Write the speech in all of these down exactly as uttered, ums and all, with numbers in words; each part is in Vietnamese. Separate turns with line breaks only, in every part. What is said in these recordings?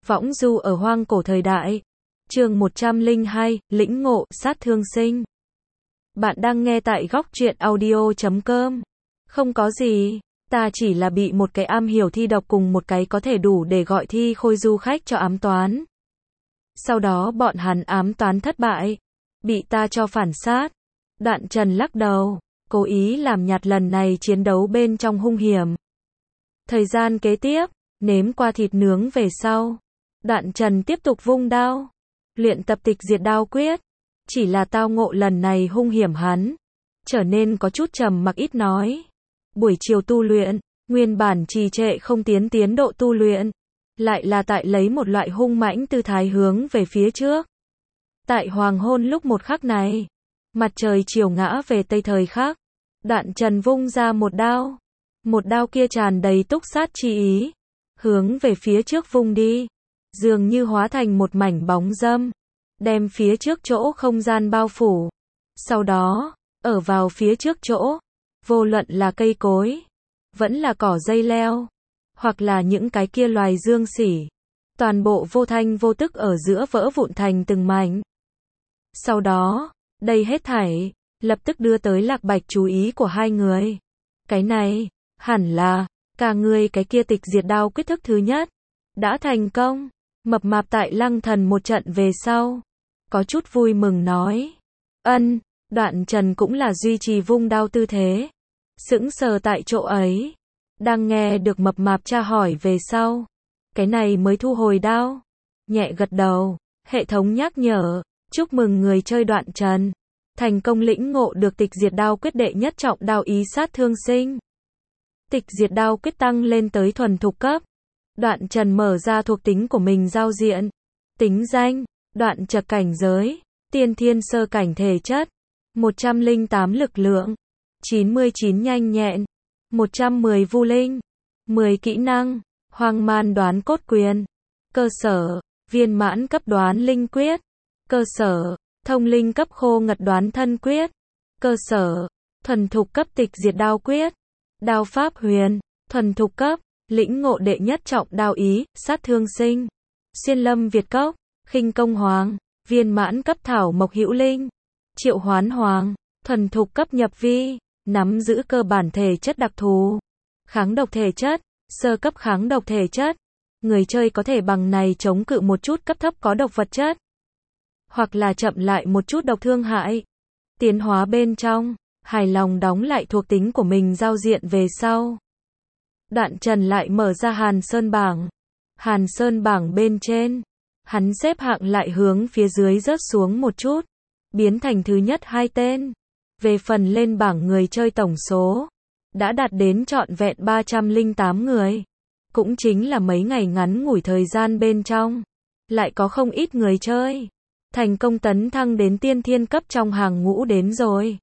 Võng du ở hoang cổ thời đại. Chương một trăm lẻ hai, lĩnh ngộ, sát thương sinh. Bạn đang nghe tại góc truyện audio chấm com. Không có gì, ta chỉ là bị một cái am hiểu thi độc cùng một cái có thể đủ để gọi thi khôi du khách cho ám toán. Sau đó bọn hắn ám toán thất bại, bị ta cho phản sát. Đoạn Trần lắc đầu, cố ý làm nhạt lần này chiến đấu bên trong hung hiểm. Thời gian kế tiếp, nếm qua thịt nướng về sau, Đoạn Trần tiếp tục vung đao, luyện tập tịch diệt đao quyết. Chỉ là tao ngộ lần này hung hiểm hắn trở nên có chút trầm mặc ít nói. Buổi chiều tu luyện, nguyên bản trì trệ không tiến tiến độ tu luyện, lại là tại lấy một loại hung mãnh tư thái hướng về phía trước. Tại hoàng hôn lúc một khắc này, mặt trời chiều ngã về tây thời khắc, Đoạn Trần vung ra một đao. Một đao kia tràn đầy túc sát chi ý, hướng về phía trước vung đi, dường như hóa thành một mảnh bóng dâm, đem phía trước chỗ không gian bao phủ. Sau đó, ở vào phía trước chỗ, vô luận là cây cối, vẫn là cỏ dây leo, hoặc là những cái kia loài dương xỉ, toàn bộ vô thanh vô tức ở giữa vỡ vụn thành từng mảnh. Sau đó, đây hết thảy, lập tức đưa tới Lạc Bạch chú ý của hai người. Cái này, hẳn là, cả người cái kia tịch diệt đao quyết thức thứ nhất, đã thành công. Mập mạp tại Lăng Thần một trận về sau, có chút vui mừng nói. Ân, Đoạn Trần cũng là duy trì vung đao tư thế, sững sờ tại chỗ ấy. Đang nghe được mập mạp tra hỏi về sau, cái này mới thu hồi đao, nhẹ gật đầu. Hệ thống nhắc nhở, chúc mừng người chơi Đoạn Trần thành công lĩnh ngộ được tịch diệt đao quyết đệ nhất trọng đao ý sát thương sinh. Tịch diệt đao quyết tăng lên tới thuần thục cấp. Đoạn Trần mở ra thuộc tính của mình giao diện. Tính danh, Đoạn Trật cảnh giới, tiên thiên sơ cảnh thể chất, một trăm lẻ tám lực lượng, chín mươi chín nhanh nhẹn, một trăm mười vu linh, mười kỹ năng, hoang man đoán cốt quyền, cơ sở, viên mãn cấp đoán linh quyết, cơ sở, thông linh cấp khô ngật đoán thân quyết, cơ sở, thuần thục cấp tịch diệt đao quyết, đao pháp huyền, thuần thục cấp, lĩnh ngộ đệ nhất trọng đao ý, sát thương sinh, xuyên lâm Việt cốc, khinh công hoàng, viên mãn cấp thảo mộc hữu linh, triệu hoán hoàng, thuần thục cấp nhập vi, nắm giữ cơ bản thể chất đặc thù, kháng độc thể chất, sơ cấp kháng độc thể chất. Người chơi có thể bằng này chống cự một chút cấp thấp có độc vật chất, hoặc là chậm lại một chút độc thương hại. Tiến hóa bên trong, hài lòng đóng lại thuộc tính của mình giao diện về sau. Đoạn Trần lại mở ra Hàn Sơn bảng. Hàn Sơn bảng bên trên, hắn xếp hạng lại hướng phía dưới rớt xuống một chút, biến thành thứ nhất hai tên. Về phần lên bảng người chơi tổng số, đã đạt đến trọn vẹn ba trăm lẻ tám người. Cũng chính là mấy ngày ngắn ngủi thời gian bên trong, lại có không ít người chơi thành công tấn thăng đến tiên thiên cấp trong hàng ngũ đến rồi.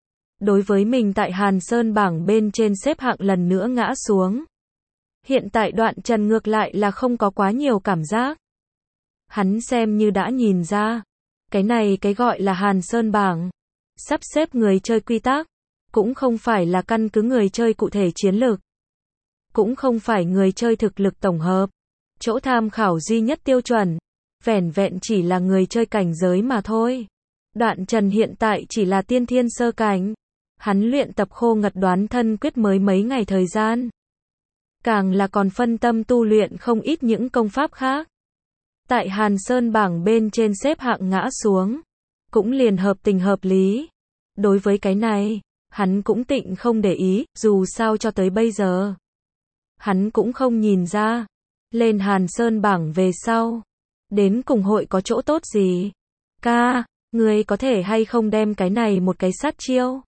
Đối với mình tại Hàn Sơn bảng bên trên xếp hạng lần nữa ngã xuống, hiện tại Đoạn Trần ngược lại là không có quá nhiều cảm giác. Hắn xem như đã nhìn ra, cái này cái gọi là Hàn Sơn bảng, sắp xếp người chơi quy tắc, cũng không phải là căn cứ người chơi cụ thể chiến lược, cũng không phải người chơi thực lực tổng hợp, chỗ tham khảo duy nhất tiêu chuẩn, vẻn vẹn chỉ là người chơi cảnh giới mà thôi. Đoạn Trần hiện tại chỉ là tiên thiên sơ cảnh. Hắn luyện tập khô ngật đoán thân quyết mới mấy ngày thời gian, càng là còn phân tâm tu luyện không ít những công pháp khác. Tại Hàn Sơn bảng bên trên xếp hạng ngã xuống, cũng liền hợp tình hợp lý. Đối với cái này, hắn cũng tịnh không để ý, dù sao cho tới bây giờ, hắn cũng không nhìn ra, lên Hàn Sơn bảng về sau, đến cùng hội có chỗ tốt gì. Ca, người có thể hay không đem cái này một cái sát chiêu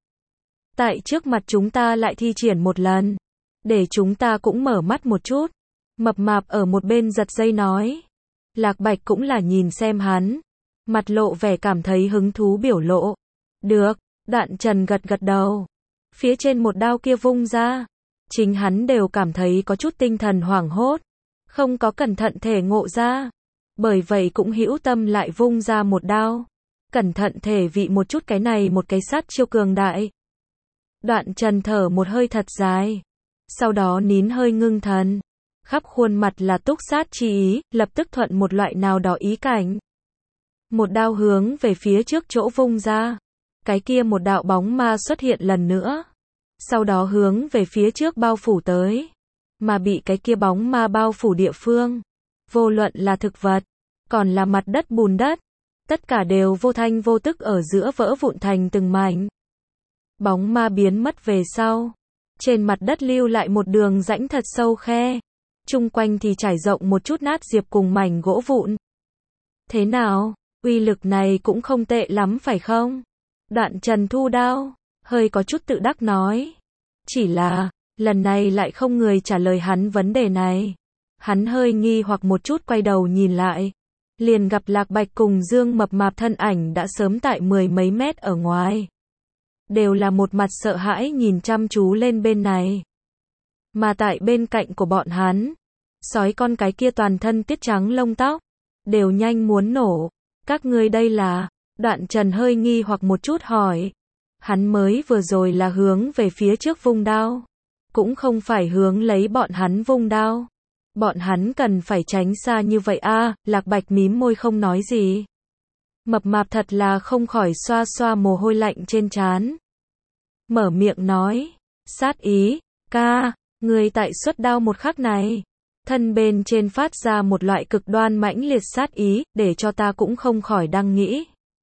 tại trước mặt chúng ta lại thi triển một lần, để chúng ta cũng mở mắt một chút. Mập mạp ở một bên giật dây nói. Lạc Bạch cũng là nhìn xem hắn, mặt lộ vẻ cảm thấy hứng thú biểu lộ. Được, Đoạn Trần gật gật đầu. Phía trên một đao kia vung ra, chính hắn đều cảm thấy có chút tinh thần hoảng hốt, không có cẩn thận thể ngộ ra. Bởi vậy cũng hữu tâm lại vung ra một đao, cẩn thận thể vị một chút cái này một cái sát chiêu cường đại. Đoạn Trần thở một hơi thật dài, sau đó nín hơi ngưng thần, khắp khuôn mặt là túc sát chi ý, lập tức thuận một loại nào đó ý cảnh. Một đao hướng về phía trước chỗ vung ra. Cái kia một đạo bóng ma xuất hiện lần nữa. Sau đó hướng về phía trước bao phủ tới. Mà bị cái kia bóng ma bao phủ địa phương. Vô luận là thực vật, còn là mặt đất bùn đất. Tất cả đều vô thanh vô tức ở giữa vỡ vụn thành từng mảnh. Bóng ma biến mất về sau. Trên mặt đất lưu lại một đường rãnh thật sâu khe. Chung quanh thì trải rộng một chút nát diệp cùng mảnh gỗ vụn. Thế nào? Uy lực này cũng không tệ lắm phải không? Đoạn Trần thu đao, hơi có chút tự đắc nói. Chỉ là, lần này lại không người trả lời hắn vấn đề này. Hắn hơi nghi hoặc một chút quay đầu nhìn lại. Liền gặp Lạc Bạch cùng Dương mập mạp thân ảnh đã sớm tại mười mấy mét ở ngoài. Đều là một mặt sợ hãi nhìn chăm chú lên bên này. Mà tại bên cạnh của bọn hắn, sói con cái kia toàn thân tiết trắng lông tóc, đều nhanh muốn nổ. Các ngươi đây là, Đoạn Trần hơi nghi hoặc một chút hỏi. Hắn mới vừa rồi là hướng về phía trước vung đao. Cũng không phải hướng lấy bọn hắn vung đao. Bọn hắn cần phải tránh xa như vậy a à, Lạc Bạch mím môi không nói gì. Mập mạp thật là không khỏi xoa xoa mồ hôi lạnh trên trán. Mở miệng nói, sát ý, ca, người tại xuất đao một khắc này. Thân bên trên phát ra một loại cực đoan mãnh liệt sát ý, để cho ta cũng không khỏi đang nghĩ.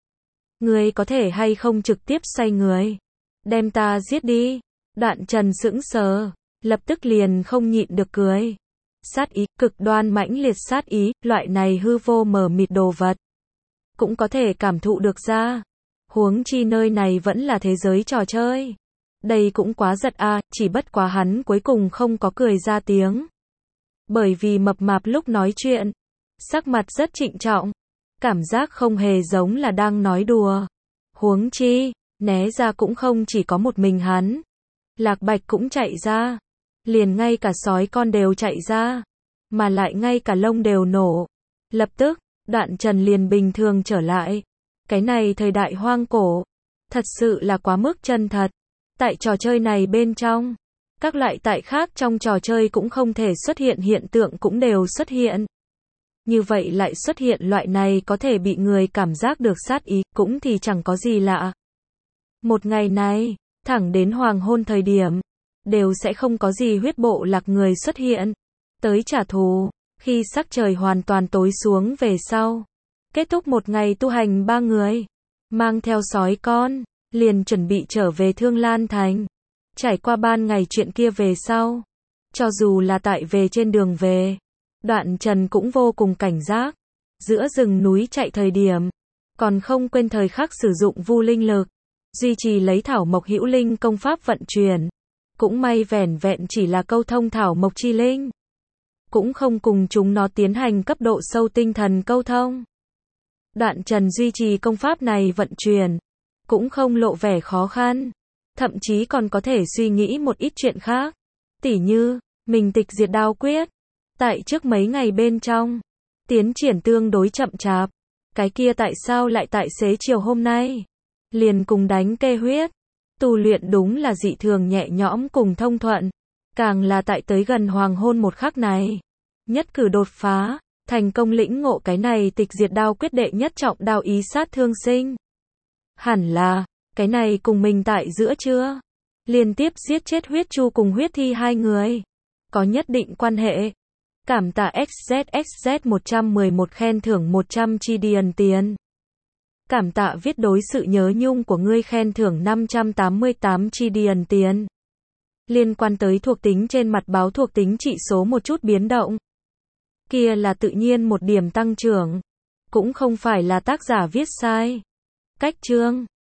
Người có thể hay không trực tiếp xoay người. Đem ta giết đi. Đoạn Trần sững sờ, lập tức liền không nhịn được cười. Sát ý, cực đoan mãnh liệt sát ý, loại này hư vô mờ mịt đồ vật. Cũng có thể cảm thụ được ra. Huống chi nơi này vẫn là thế giới trò chơi. Đây cũng quá giật a, à, chỉ bất quá hắn cuối cùng không có cười ra tiếng. Bởi vì mập mạp lúc nói chuyện, sắc mặt rất trịnh trọng. Cảm giác không hề giống là đang nói đùa. Huống chi, né ra cũng không chỉ có một mình hắn. Lạc Bạch cũng chạy ra. Liền ngay cả sói con đều chạy ra. Mà lại ngay cả lông đều nổ. Lập tức, Đoạn Trần liền bình thường trở lại. Cái này thời đại hoang cổ. Thật sự là quá mức chân thật. Tại trò chơi này bên trong. Các loại tại khác trong trò chơi cũng không thể xuất hiện hiện tượng cũng đều xuất hiện. Như vậy lại xuất hiện loại này có thể bị người cảm giác được sát ý, cũng thì chẳng có gì lạ. Một ngày này, thẳng đến hoàng hôn thời điểm, đều sẽ không có gì huyết bộ lạc người xuất hiện. Tới trả thù, khi sắc trời hoàn toàn tối xuống về sau. Kết thúc một ngày tu hành ba người, mang theo sói con, liền chuẩn bị trở về Thương Lan Thành. Trải qua ban ngày chuyện kia về sau, cho dù là tại về trên đường về, Đoạn Trần cũng vô cùng cảnh giác. Giữa rừng núi chạy thời điểm, còn không quên thời khắc sử dụng vu linh lực, duy trì lấy thảo mộc hữu linh công pháp vận chuyển. Cũng may vẻn vẹn chỉ là câu thông thảo mộc chi linh, cũng không cùng chúng nó tiến hành cấp độ sâu tinh thần câu thông. Đoạn Trần duy trì công pháp này vận chuyển, cũng không lộ vẻ khó khăn, thậm chí còn có thể suy nghĩ một ít chuyện khác. Tỉ như, mình tịch diệt đao quyết, tại trước mấy ngày bên trong, tiến triển tương đối chậm chạp. Cái kia tại sao lại tại xế chiều hôm nay, liền cùng đánh kê huyết. Tu luyện đúng là dị thường nhẹ nhõm cùng thông thuận. Càng là tại tới gần hoàng hôn một khắc này, nhất cử đột phá, thành công lĩnh ngộ cái này tịch diệt đao quyết đệ nhất trọng đao ý sát thương sinh. Hẳn là, cái này cùng mình tại giữa chưa? Liên tiếp giết chết huyết chu cùng huyết thi hai người. Có nhất định quan hệ. Cảm tạ ích dét ích dét một trăm mười một khen thưởng một trăm chi điền tiền. Cảm tạ viết đối sự nhớ nhung của ngươi khen thưởng năm trăm tám mươi tám chi điền tiền. Liên quan tới thuộc tính trên mặt báo thuộc tính trị số một chút biến động. Kia là tự nhiên một điểm tăng trưởng. Cũng không phải là tác giả viết sai. Cách chương